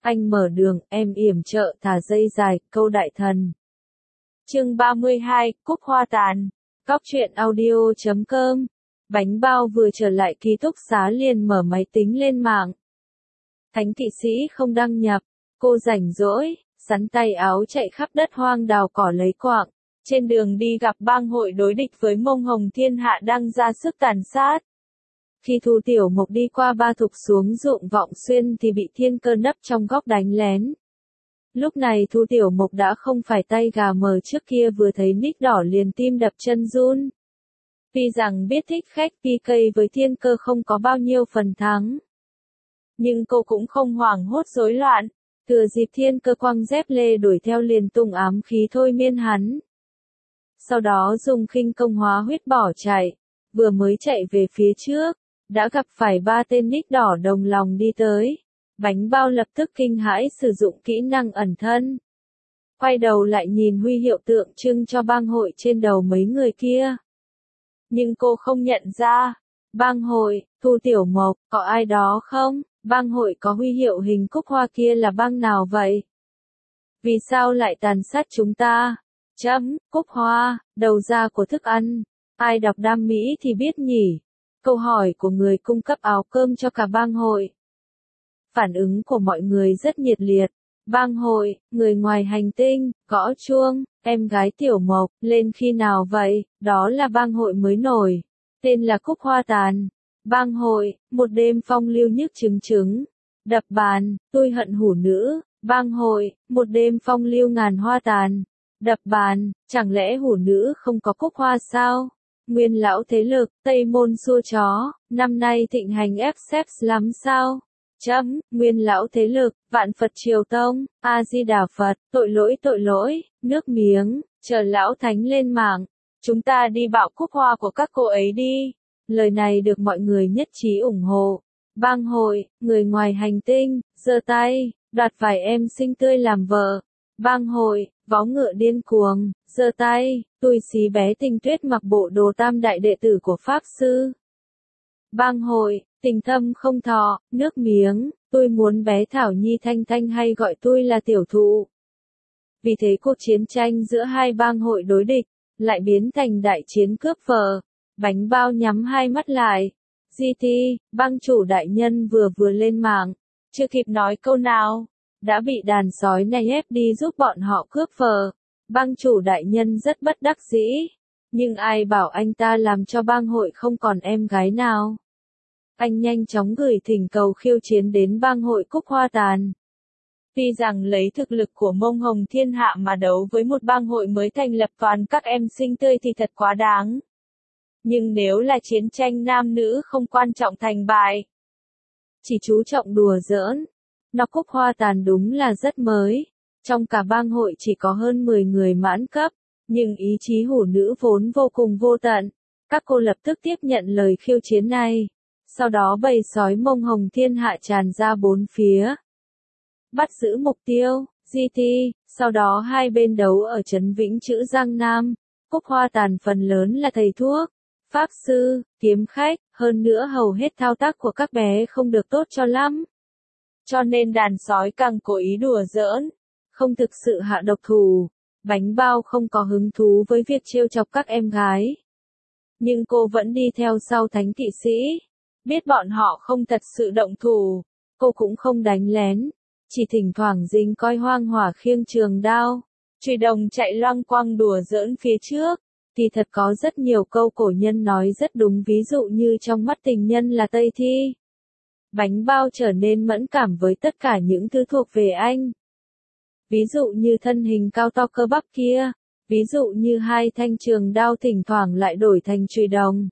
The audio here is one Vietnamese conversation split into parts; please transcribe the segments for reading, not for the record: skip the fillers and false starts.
anh mở đường, em yểm trợ thả dây dài, câu đại thần. Chương 32, Cúc Hoa Tàn. Cóc truyện audio.com. Bánh bao vừa trở lại ký túc xá liền mở máy tính lên mạng. Thánh kỵ sĩ không đăng nhập, cô rảnh rỗi, sắn tay áo chạy khắp đất hoang đào cỏ lấy quạng. Trên đường đi gặp bang hội đối địch với Mông Hồng Thiên Hạ đang ra sức tàn sát. Khi Thu Tiểu Mộc đi qua Ba Thục xuống ruộng Vọng Xuyên thì bị Thiên Cơ nấp trong góc đánh lén. Lúc này Thu Tiểu Mộc đã không phải tay gà mờ trước kia, vừa thấy nick đỏ liền tim đập chân run. Tuy rằng biết thích khách PK với Thiên Cơ không có bao nhiêu phần thắng, nhưng cô cũng không hoảng hốt rối loạn, thừa dịp Thiên Cơ quăng dép lê đuổi theo liền tung ám khí thôi miên hắn. Sau đó dùng khinh công hóa huyết bỏ chạy, vừa mới chạy về phía trước, đã gặp phải ba tên nick đỏ đồng lòng đi tới. Bánh bao lập tức kinh hãi sử dụng kỹ năng ẩn thân. Quay đầu lại nhìn huy hiệu tượng trưng cho bang hội trên đầu mấy người kia. Nhưng cô không nhận ra. Bang hội, Thu Tiểu Mộc, có ai đó không? Bang hội có huy hiệu hình cúc hoa kia là bang nào vậy? Vì sao lại tàn sát chúng ta? Cúc hoa, đầu ra của thức ăn. Ai đọc Đam Mỹ thì biết nhỉ? Câu hỏi của người cung cấp áo cơm cho cả bang hội. Phản ứng của mọi người rất nhiệt liệt. Bang hội, người ngoài hành tinh, gõ chuông, em gái Tiểu Mộc, lên khi nào vậy? Đó là bang hội mới nổi. Tên là Cúc Hoa Tàn. Bang hội, một đêm phong lưu nhức trứng trứng. Đập bàn, tôi hận hủ nữ. Bang hội, một đêm phong lưu ngàn hoa tàn. Đập bàn, chẳng lẽ hủ nữ không có cúc hoa sao? Nguyên lão thế lực, Tây Môn xua chó, năm nay thịnh hành ép xếp lắm sao? Nguyên lão thế lực, Vạn Phật Triều Tông, A-di-đà Phật, tội lỗi, nước miếng, chờ lão thánh lên mạng. Chúng ta đi bạo cúc hoa của các cô ấy đi. Lời này được mọi người nhất trí ủng hộ. Bang hội, người ngoài hành tinh, giơ tay, đoạt vài em xinh tươi làm vợ. Bang hội, vó ngựa điên cuồng, giơ tay, tôi xí bé Tinh Tuyết mặc bộ đồ tam đại đệ tử của Pháp Sư. Bang hội, tình thâm không thọ, nước miếng, tôi muốn bé Thảo Nhi Thanh Thanh hay gọi tôi là tiểu thụ. Vì thế cuộc chiến tranh giữa hai bang hội đối địch, lại biến thành đại chiến cướp vợ. Bánh bao nhắm hai mắt lại. GT, bang chủ đại nhân vừa lên mạng, chưa kịp nói câu nào, đã bị đàn sói này ép đi giúp bọn họ cướp vợ. Bang chủ đại nhân rất bất đắc dĩ, nhưng ai bảo anh ta làm cho bang hội không còn em gái nào. Anh nhanh chóng gửi thỉnh cầu khiêu chiến đến bang hội Cúc Hoa Tàn. Tuy rằng lấy thực lực của Mông Hồng Thiên Hạ mà đấu với một bang hội mới thành lập toàn các em xinh tươi thì thật quá đáng. Nhưng nếu là chiến tranh nam nữ không quan trọng thành bại, chỉ chú trọng đùa giỡn, nó Cúc Hoa Tàn đúng là rất mới. Trong cả bang hội chỉ có hơn 10 người mãn cấp, nhưng ý chí hủ nữ vốn vô cùng vô tận. Các cô lập tức tiếp nhận lời khiêu chiến này. Sau đó bầy sói Mông Hồng Thiên Hạ tràn ra bốn phía. Bắt giữ mục tiêu, GT, sau đó hai bên đấu ở trấn Vĩnh Chữ Giang Nam. Cúc Hoa Tàn phần lớn là thầy thuốc, pháp sư, kiếm khách, hơn nữa hầu hết thao tác của các bé không được tốt cho lắm. Cho nên đàn sói càng cố ý đùa giỡn, không thực sự hạ độc thủ. Bánh bao không có hứng thú với việc trêu chọc các em gái. Nhưng cô vẫn đi theo sau thánh kỵ sĩ. Biết bọn họ không thật sự động thủ, cô cũng không đánh lén. Chỉ thỉnh thoảng dính coi hoang hỏa khiêng trường đao, chùy đồng chạy loang quang đùa giỡn phía trước. Thì thật có rất nhiều câu cổ nhân nói rất đúng, ví dụ như trong mắt tình nhân là Tây Thi. Bánh bao trở nên mẫn cảm với tất cả những thứ thuộc về anh. Ví dụ như thân hình cao to cơ bắp kia, ví dụ như hai thanh trường đao thỉnh thoảng lại đổi thành chùy đồng.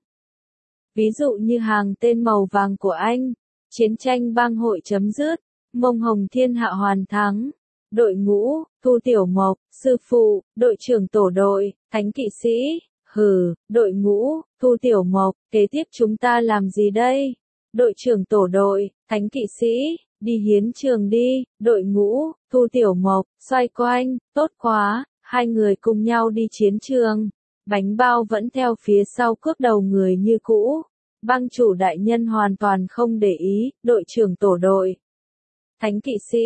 Ví dụ như hàng tên màu vàng của anh, chiến tranh bang hội chấm dứt, Mông Hồng Thiên Hạ hoàn thắng. Đội ngũ, Thu Tiểu Mộc, sư phụ, đội trưởng tổ đội, thánh kỵ sĩ, đội ngũ, Thu Tiểu Mộc, kế tiếp chúng ta làm gì đây? Đội trưởng tổ đội, thánh kỵ sĩ, đi hiến trường đi, đội ngũ, Thu Tiểu Mộc, xoay quanh, tốt quá, hai người cùng nhau đi chiến trường. Bánh bao vẫn theo phía sau cướp đầu người như cũ. Bang chủ đại nhân hoàn toàn không để ý, đội trưởng tổ đội. Thánh kỵ sĩ,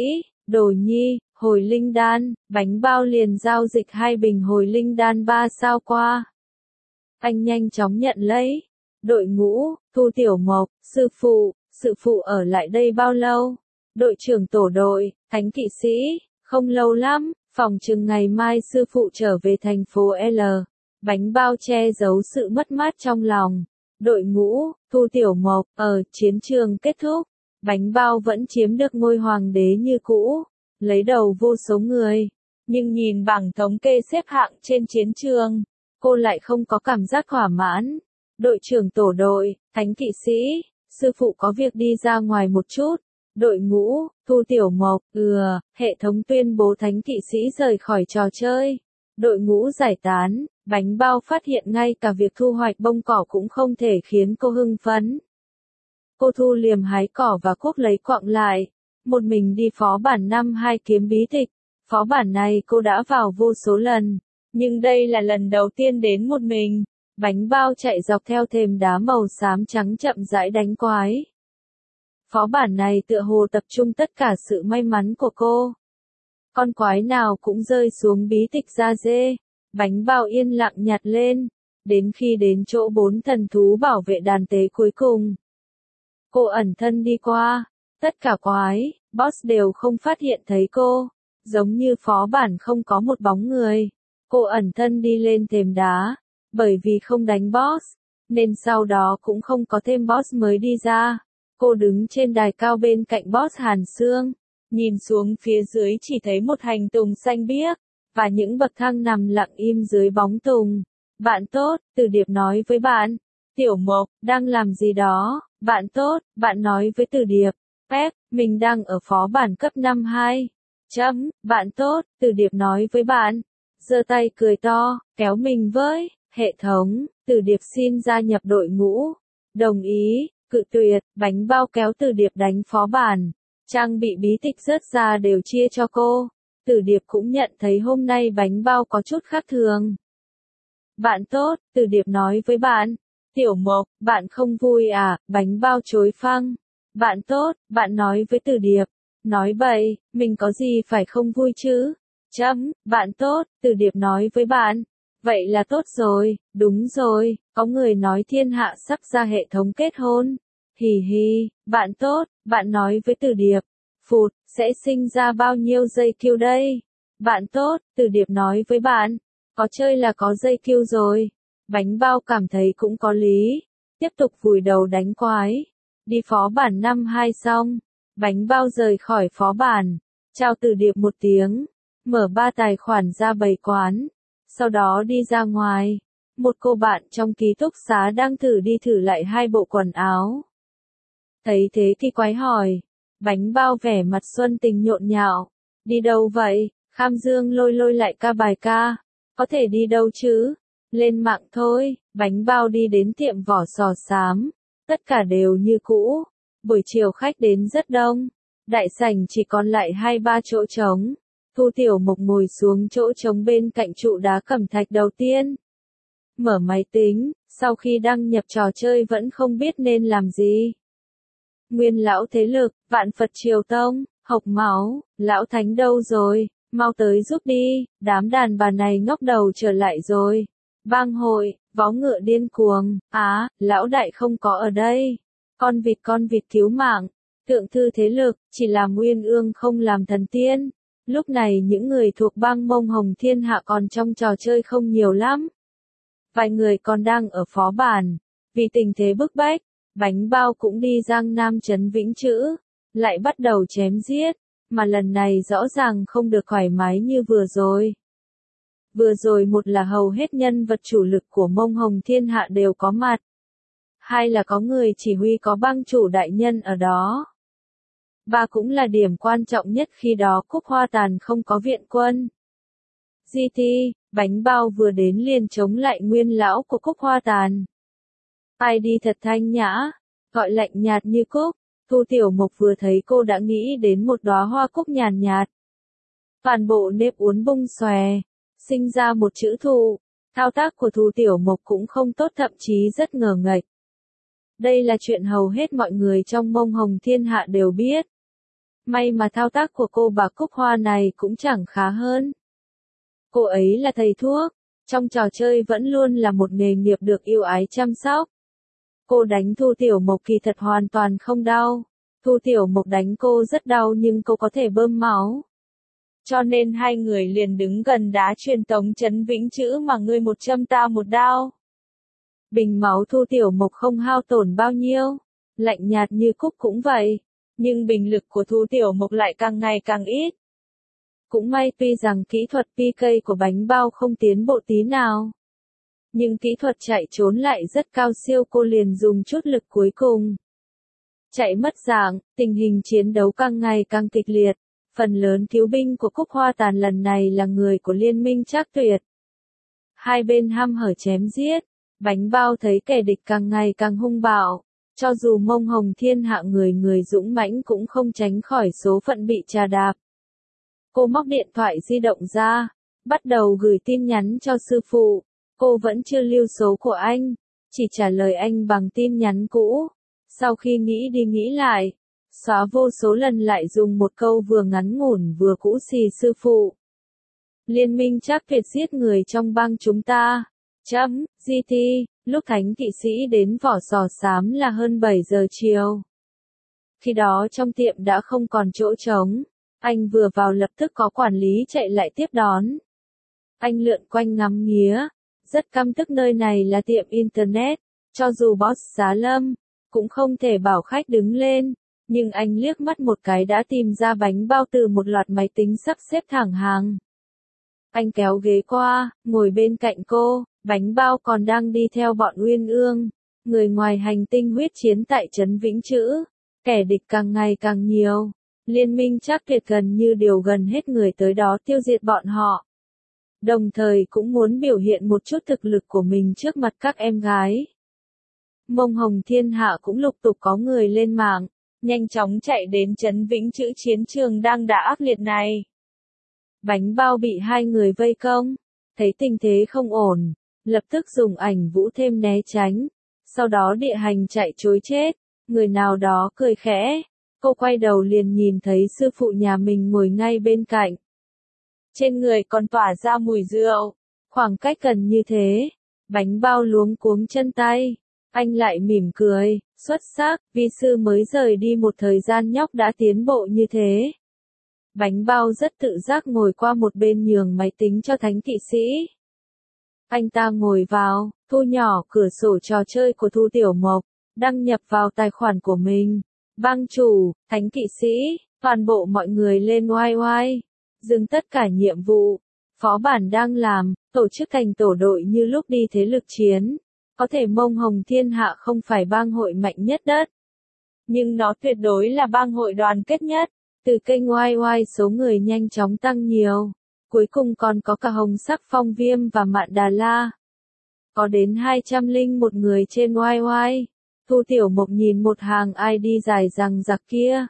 Đồ nhi, hồi linh đan, bánh bao liền giao dịch 2 bình hồi linh đan 3 sao qua. Anh nhanh chóng nhận lấy. Đội ngũ, Thu Tiểu Mộc, sư phụ ở lại đây bao lâu? Đội trưởng tổ đội, Thánh kỵ sĩ, không lâu lắm, phòng chừng ngày mai sư phụ trở về thành phố L. Bánh bao che giấu sự mất mát trong lòng. Đội ngũ, Thu Tiểu Mộc, chiến trường kết thúc. Bánh bao vẫn chiếm được ngôi hoàng đế như cũ, lấy đầu vô số người. Nhưng nhìn bảng thống kê xếp hạng trên chiến trường, cô lại không có cảm giác thỏa mãn. Đội trưởng tổ đội, Thánh kỵ sĩ, sư phụ có việc đi ra ngoài một chút. Đội ngũ, Thu Tiểu Mộc, hệ thống tuyên bố Thánh kỵ sĩ rời khỏi trò chơi. Đội ngũ giải tán, bánh bao phát hiện ngay cả việc thu hoạch bông cỏ cũng không thể khiến cô hưng phấn. Cô thu liềm hái cỏ và cuốc lấy quặng lại. Một mình đi phó bản 5-2 kiếm bí tịch. Phó bản này cô đã vào vô số lần. Nhưng đây là lần đầu tiên đến một mình. Bánh bao chạy dọc theo thềm đá màu xám trắng chậm rãi đánh quái. Phó bản này tựa hồ tập trung tất cả sự may mắn của cô. Con quái nào cũng rơi xuống bí tịch da dê. Bánh bao yên lặng nhặt lên. Đến khi đến chỗ 4 thần thú bảo vệ đàn tế cuối cùng. Cô ẩn thân đi qua. Tất cả quái, boss đều không phát hiện thấy cô. Giống như phó bản không có một bóng người. Cô ẩn thân đi lên thềm đá. Bởi vì không đánh boss, nên sau đó cũng không có thêm boss mới đi ra. Cô đứng trên đài cao bên cạnh boss Hàn Sương. Nhìn xuống phía dưới chỉ thấy một hành tùng xanh biếc. Và những bậc thang nằm lặng im dưới bóng tùng. Bạn tốt, Từ Điệp nói với bạn. Tiểu Mộc, đang làm gì đó? Bạn tốt, bạn nói với Từ Điệp. Pep, mình đang ở phó bản cấp 5-2. Bạn tốt, Từ Điệp nói với bạn. Giơ tay cười to, kéo mình với. Hệ thống, Từ Điệp xin gia nhập đội ngũ. Đồng ý, cự tuyệt, bánh bao kéo Từ Điệp đánh phó bản. Trang bị bí tịch rớt ra đều chia cho cô. Từ Điệp cũng nhận thấy hôm nay bánh bao có chút khác thường. Bạn tốt, Từ Điệp nói với bạn. Tiểu Mộc, bạn không vui à? Bánh bao chối phăng. Bạn tốt, bạn nói với Từ Điệp. Nói bậy, mình có gì phải không vui chứ? Bạn tốt, Từ Điệp nói với bạn. Vậy là tốt rồi, đúng rồi, có người nói thiên hạ sắp ra hệ thống kết hôn. Hì hì, bạn tốt, bạn nói với Từ Điệp. Phụt, sẽ sinh ra bao nhiêu dây kiêu đây? Bạn tốt, Từ Điệp nói với bạn. Có chơi là có dây kiêu rồi. Bánh bao cảm thấy cũng có lý. Tiếp tục vùi đầu đánh quái. Đi phó bản 5-2 xong. Bánh bao rời khỏi phó bản. Chào Từ Điệp một tiếng. Mở 3 tài khoản ra bày quán. Sau đó đi ra ngoài. Một cô bạn trong ký túc xá đang đi thử lại 2 bộ quần áo. Thấy thế thì quái hỏi. Bánh bao vẻ mặt xuân tình nhộn nhạo. Đi đâu vậy? Kham Dương lôi lại ca bài ca. Có thể đi đâu chứ? Lên mạng thôi. Bánh bao đi đến tiệm vỏ sò xám. Tất cả đều như cũ. Buổi chiều khách đến rất đông. Đại sảnh chỉ còn lại 2-3 chỗ trống. Thu Tiểu Mộc ngồi xuống chỗ trống bên cạnh trụ đá cẩm thạch đầu tiên. Mở máy tính, sau khi đăng nhập trò chơi vẫn không biết nên làm gì. Nguyên lão thế lực, Vạn Phật Triều Tông, Hộc Máu, lão thánh đâu rồi, mau tới giúp đi, đám đàn bà này ngóc đầu trở lại rồi. Bang hội, vó ngựa điên cuồng, lão đại không có ở đây. Con vịt cứu mạng, thượng thư thế lực, chỉ làm uyên ương không làm thần tiên. Lúc này những người thuộc bang Mông Hồng Thiên Hạ còn trong trò chơi không nhiều lắm. Vài người còn đang ở phó bản. Vì tình thế bức bách, bánh bao cũng đi Giang Nam trấn Vĩnh Chữ. Lại bắt đầu chém giết. Mà lần này rõ ràng không được thoải mái như vừa rồi. Vừa rồi một là hầu hết nhân vật chủ lực của Mông Hồng Thiên Hạ đều có mặt. Hai là có người chỉ huy có bang chủ đại nhân ở đó. Ba cũng là điểm quan trọng nhất khi đó Cúc Hoa Tàn không có viện quân. GT, bánh bao vừa đến liền chống lại nguyên lão của Cúc Hoa Tàn. Ai đi thật thanh nhã, gọi lạnh nhạt như cúc. Thu Tiểu Mộc vừa thấy cô đã nghĩ đến một đóa hoa cúc nhàn nhạt. Toàn bộ nếp uốn bung xòe, sinh ra một chữ thụ. Thao tác của Thu Tiểu Mộc cũng không tốt, thậm chí rất ngờ nghệch. Đây là chuyện hầu hết mọi người trong Mông Hồng Thiên Hạ đều biết. May mà thao tác của cô bà Cúc Hoa này cũng chẳng khá hơn. Cô ấy là thầy thuốc, trong trò chơi vẫn luôn là một nghề nghiệp được yêu ái chăm sóc. Cô đánh Thu Tiểu Mộc kỳ thật hoàn toàn không đau. Thu Tiểu Mộc đánh cô rất đau nhưng cô có thể bơm máu. Cho nên hai người liền đứng gần đá truyền tống Trấn Vĩnh Chữ mà ngươi một châm ta một đao. Bình máu Thu Tiểu Mộc không hao tổn bao nhiêu, lạnh nhạt như cúc cũng vậy, nhưng bình lực của Thu Tiểu Mộc lại càng ngày càng ít. Cũng may tuy rằng kỹ thuật PK của bánh bao không tiến bộ tí nào, nhưng kỹ thuật chạy trốn lại rất cao siêu, cô liền dùng chút lực cuối cùng. Chạy mất dạng, tình hình chiến đấu càng ngày càng kịch liệt, phần lớn cứu binh của Cúc Hoa Tàn lần này là người của Liên minh Trác Tuyệt. Hai bên hăm hở chém giết, bánh bao thấy kẻ địch càng ngày càng hung bạo, cho dù Mông Hồng Thiên Hạ người người dũng mãnh cũng không tránh khỏi số phận bị trà đạp. Cô móc điện thoại di động ra, bắt đầu gửi tin nhắn cho sư phụ. Cô vẫn chưa lưu số của anh, chỉ trả lời anh bằng tin nhắn cũ. Sau khi nghĩ đi nghĩ lại, xóa vô số lần lại dùng một câu vừa ngắn ngủn vừa cũ xì sư phụ. Liên minh Trác Tuyệt giết người trong bang chúng ta. GT, lúc thánh kỵ sĩ đến Vỏ Sò Xám là hơn 7 giờ chiều. Khi đó trong tiệm đã không còn chỗ trống. Anh vừa vào lập tức có quản lý chạy lại tiếp đón. Anh lượn quanh ngắm nghía, rất căm tức nơi này là tiệm Internet, cho dù boss Giá Lâm, cũng không thể bảo khách đứng lên, nhưng anh liếc mắt một cái đã tìm ra bánh bao từ một loạt máy tính sắp xếp thẳng hàng. Anh kéo ghế qua, ngồi bên cạnh cô, bánh bao còn đang đi theo bọn Uyên Ương, người ngoài hành tinh huyết chiến tại Trấn Vĩnh Chữ, kẻ địch càng ngày càng nhiều. Liên minh Trác Tuyệt gần như điều gần hết người tới đó tiêu diệt bọn họ. Đồng thời cũng muốn biểu hiện một chút thực lực của mình trước mặt các em gái. Mông Hồng Thiên Hạ cũng lục tục có người lên mạng, nhanh chóng chạy đến Trấn Vĩnh Chữ chiến trường đang đã ác liệt này. Bánh bao bị hai người vây công, thấy tình thế không ổn, lập tức dùng ảnh vũ thêm né tránh, sau đó địa hành chạy trối chết, người nào đó cười khẽ. Cô quay đầu liền nhìn thấy sư phụ nhà mình ngồi ngay bên cạnh. Trên người còn tỏa ra mùi rượu, khoảng cách gần như thế, bánh bao luống cuống chân tay. Anh lại mỉm cười, xuất sắc, vi sư mới rời đi một thời gian nhóc đã tiến bộ như thế. Bánh bao rất tự giác ngồi qua một bên nhường máy tính cho thánh kỵ sĩ. Anh ta ngồi vào, thu nhỏ cửa sổ trò chơi của Thu Tiểu Mộc, đăng nhập vào tài khoản của mình. Bang chủ, thánh kỵ sĩ, toàn bộ mọi người lên YY, dừng tất cả nhiệm vụ, phó bản đang làm, tổ chức thành tổ đội như lúc đi thế lực chiến. Có thể Mông Hồng Thiên Hạ không phải bang hội mạnh nhất đất, nhưng nó tuyệt đối là bang hội đoàn kết nhất. Từ kênh YY số người nhanh chóng tăng nhiều, cuối cùng còn có cả Hồng Sắc Phong Viêm và Mạn Đà La. Có đến 201 người trên YY. Thu Tiểu Mộc nhìn một hàng ID dài dằng dặc kia.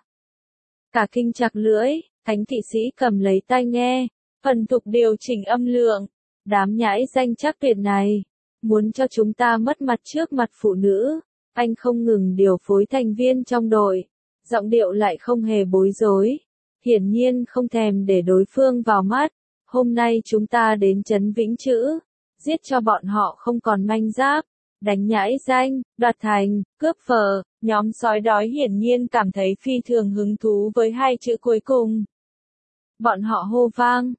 Cả kinh chặt lưỡi, thánh kỵ sĩ cầm lấy tai nghe, phần thục điều chỉnh âm lượng. Đám nhãi danh Trác Tuyệt này, muốn cho chúng ta mất mặt trước mặt phụ nữ. Anh không ngừng điều phối thành viên trong đội, giọng điệu lại không hề bối rối. Hiển nhiên không thèm để đối phương vào mắt. Hôm nay chúng ta đến Trấn Vĩnh Chữ, giết cho bọn họ không còn manh giáp. Đánh nhãi danh, đoạt thành, cướp phở, nhóm sói đói hiển nhiên cảm thấy phi thường hứng thú với hai chữ cuối cùng. Bọn họ hô vang,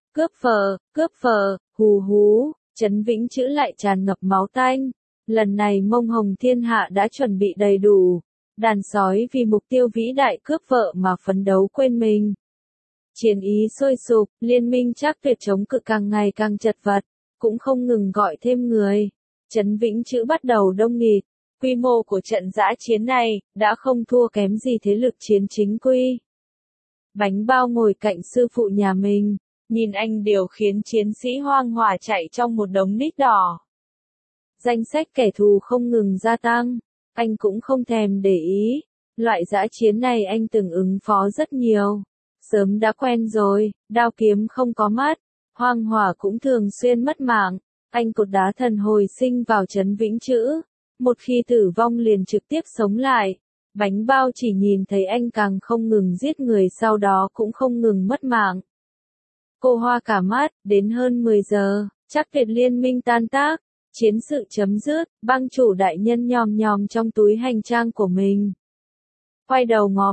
cướp phở, hù hú, Trấn Vĩnh Chữ lại tràn ngập máu tanh. Lần này Mông Hồng Thiên Hạ đã chuẩn bị đầy đủ, đàn sói vì mục tiêu vĩ đại cướp vợ mà phấn đấu quên mình. Chiến ý sôi sục, liên minh Trác Tuyệt chống cự càng ngày càng chật vật, cũng không ngừng gọi thêm người. Trấn Vĩnh Chữ bắt đầu đông nghịt, quy mô của trận dã chiến này, đã không thua kém gì thế lực chiến chính quy. Bánh bao ngồi cạnh sư phụ nhà mình, nhìn anh điều khiến chiến sĩ hoang hỏa chạy trong một đống nít đỏ. Danh sách kẻ thù không ngừng gia tăng, anh cũng không thèm để ý, loại dã chiến này anh từng ứng phó rất nhiều. Sớm đã quen rồi, đao kiếm không có mắt, hoang hỏa cũng thường xuyên mất mạng. Anh cột đá thần hồi sinh vào Trấn Vĩnh Chữ, một khi tử vong liền trực tiếp sống lại, Bánh bao chỉ nhìn thấy anh càng không ngừng giết người, sau đó cũng không ngừng mất mạng. Cô hoa cả mắt, đến hơn 10 giờ, chắc Việt liên minh tan tác, chiến sự chấm dứt, bang chủ đại nhân nhòm nhòm trong túi hành trang của mình. Quay đầu ngó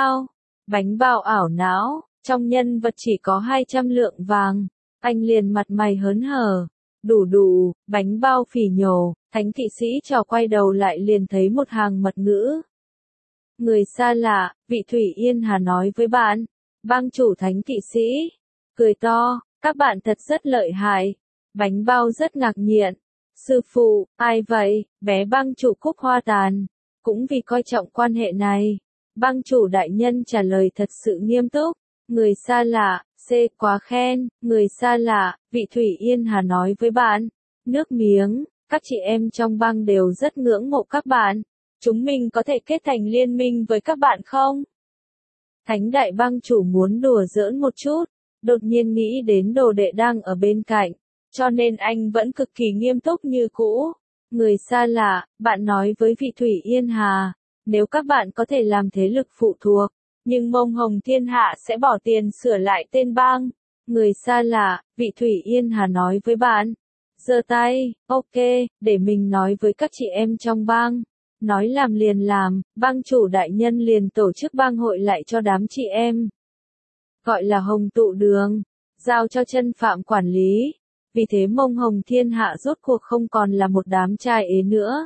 bánh bao ảo não, trong nhân vật chỉ có 200 lượng vàng, anh liền mặt mày hớn hở, đủ, bánh bao phỉ nhổ, thánh kỵ sĩ trò quay đầu lại liền thấy một hàng mật ngữ. Người xa lạ, vị Thủy Yên Hà nói với bạn, bang chủ thánh kỵ sĩ, cười to, các bạn thật rất lợi hại. Bánh bao rất ngạc nhiên. Sư phụ, ai vậy? Bé bang chủ Cúc Hoa Tàn. Cũng vì coi trọng quan hệ này. Bang chủ đại nhân trả lời thật sự nghiêm túc. Người xa lạ, quá khen. Người xa lạ, vị Thủy Yên Hà nói với bạn. Nước miếng, các chị em trong bang đều rất ngưỡng mộ các bạn. Chúng mình có thể kết thành liên minh với các bạn không? Thánh đại bang chủ muốn đùa giỡn một chút, đột nhiên nghĩ đến đồ đệ đang ở bên cạnh, cho nên anh vẫn cực kỳ nghiêm túc như cũ. Người xa lạ, bạn nói với vị Thủy Yên Hà, nếu các bạn có thể làm thế lực phụ thuộc, nhưng Mông Hồng Thiên Hạ sẽ bỏ tiền sửa lại tên bang. Người xa lạ, vị Thủy Yên Hà nói với bạn. Giơ tay, ok, để mình nói với các chị em trong bang. Nói làm liền làm, bang chủ đại nhân liền tổ chức bang hội lại cho đám chị em. Gọi là Hồng Tụ Đường, giao cho Chân Phạm quản lý. Vì thế Mông Hồng Thiên Hạ rốt cuộc không còn là một đám trai ế nữa.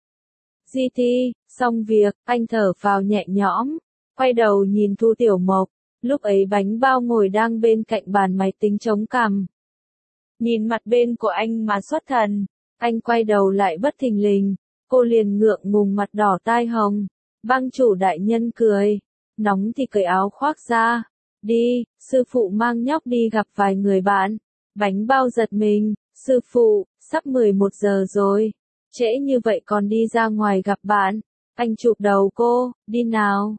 GT, xong việc, anh thở phào nhẹ nhõm, quay đầu nhìn Thu Tiểu Mộc, lúc ấy bánh bao ngồi đang bên cạnh bàn máy tính chống cằm. Nhìn mặt bên của anh mà xuất thần, anh quay đầu lại bất thình lình, cô liền ngượng ngùng mặt đỏ tai hồng. Bang chủ đại nhân cười, nóng thì cởi áo khoác ra. Đi, sư phụ mang nhóc đi gặp vài người bạn. Bánh bao giật mình, sư phụ, sắp 11 giờ rồi. Trễ như vậy còn đi ra ngoài gặp bạn. Anh chụp đầu cô, đi nào.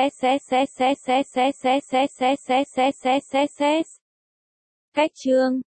Cách chương